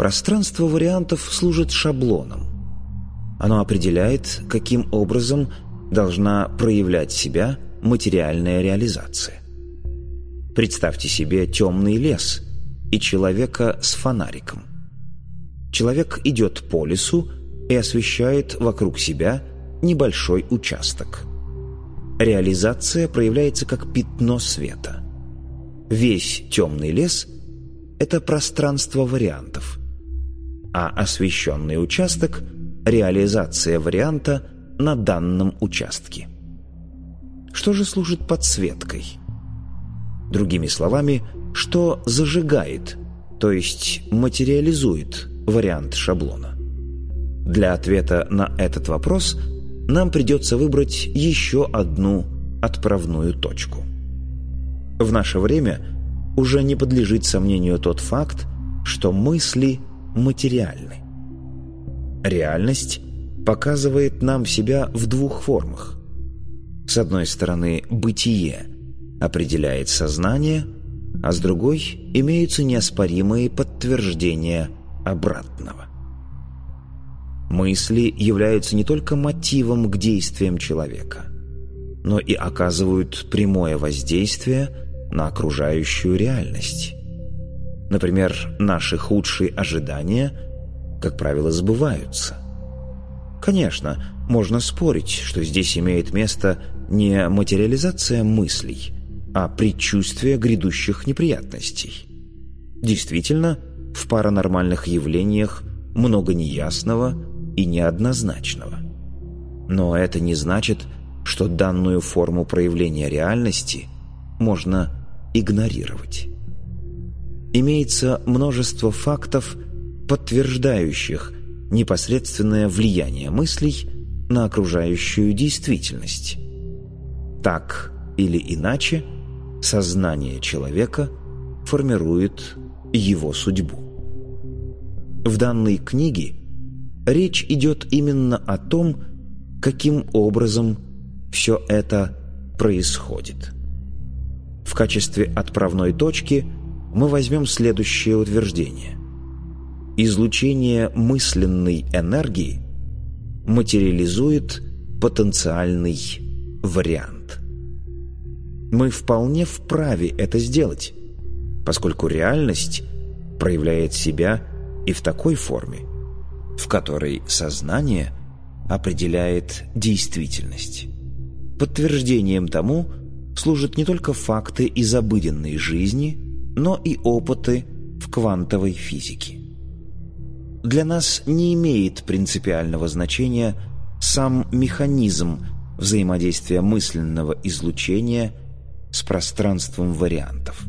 Пространство вариантов служит шаблоном. Оно определяет, каким образом должна проявлять себя материальная реализация. Представьте себе темный лес и человека с фонариком. Человек идет по лесу и освещает вокруг себя небольшой участок. Реализация проявляется как пятно света. Весь темный лес – это пространство вариантов, а освещенный участок – реализация варианта на данном участке. Что же служит подсветкой? Другими словами, что зажигает, то есть материализует вариант шаблона? Для ответа на этот вопрос нам придется выбрать еще одну отправную точку. В наше время уже не подлежит сомнению тот факт, что мысли материальны. Реальность показывает нам себя в двух формах. С одной стороны, бытие определяет сознание, а с другой имеются неоспоримые подтверждения обратного. Мысли являются не только мотивом к действиям человека, но и оказывают прямое воздействие на окружающую реальность. Например, наши худшие ожидания, как правило, сбываются. Конечно, можно спорить, что здесь имеет место не материализация мыслей, а предчувствие грядущих неприятностей. Действительно, в паранормальных явлениях много неясного и неоднозначного. Но это не значит, что данную форму проявления реальности можно игнорировать. Имеется множество фактов, подтверждающих непосредственное влияние мыслей на окружающую действительность. Так или иначе, сознание человека формирует его судьбу. В данной книге речь идет именно о том, каким образом все это происходит. В качестве отправной точки мы возьмем следующее утверждение. Излучение мысленной энергии материализует потенциальный вариант. Мы вполне вправе это сделать, поскольку реальность проявляет себя и в такой форме, в которой сознание определяет действительность. Подтверждением тому служат не только факты из обыденной жизни, но и опыты в квантовой физике. Для нас не имеет принципиального значения сам механизм взаимодействия мысленного излучения с пространством вариантов.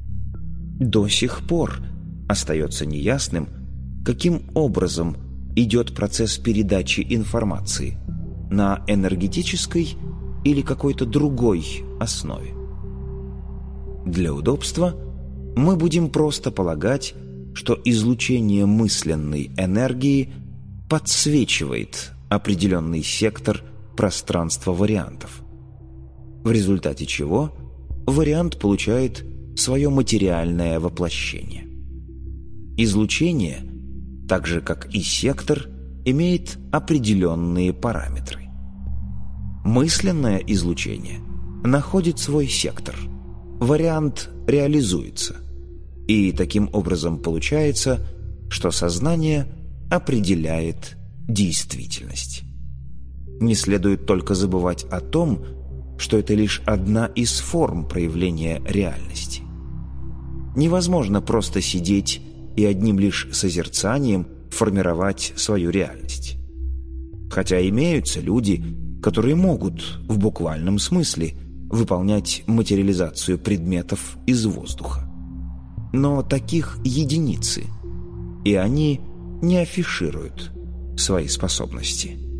До сих пор остается неясным, каким образом идет процесс передачи информации – на энергетической или какой-то другой основе. Для удобства мы будем просто полагать, что излучение мысленной энергии подсвечивает определенный сектор пространства вариантов, в результате чего вариант получает свое материальное воплощение. Излучение, так же как и сектор, имеет определенные параметры. Мысленное излучение находит свой сектор, вариант реализуется, и таким образом получается, что сознание определяет действительность. Не следует только забывать о том, что это лишь одна из форм проявления реальности. Невозможно просто сидеть и одним лишь созерцанием формировать свою реальность. Хотя имеются люди, которые могут в буквальном смысле выполнять материализацию предметов из воздуха. Но таких единицы, и они не афишируют свои способности.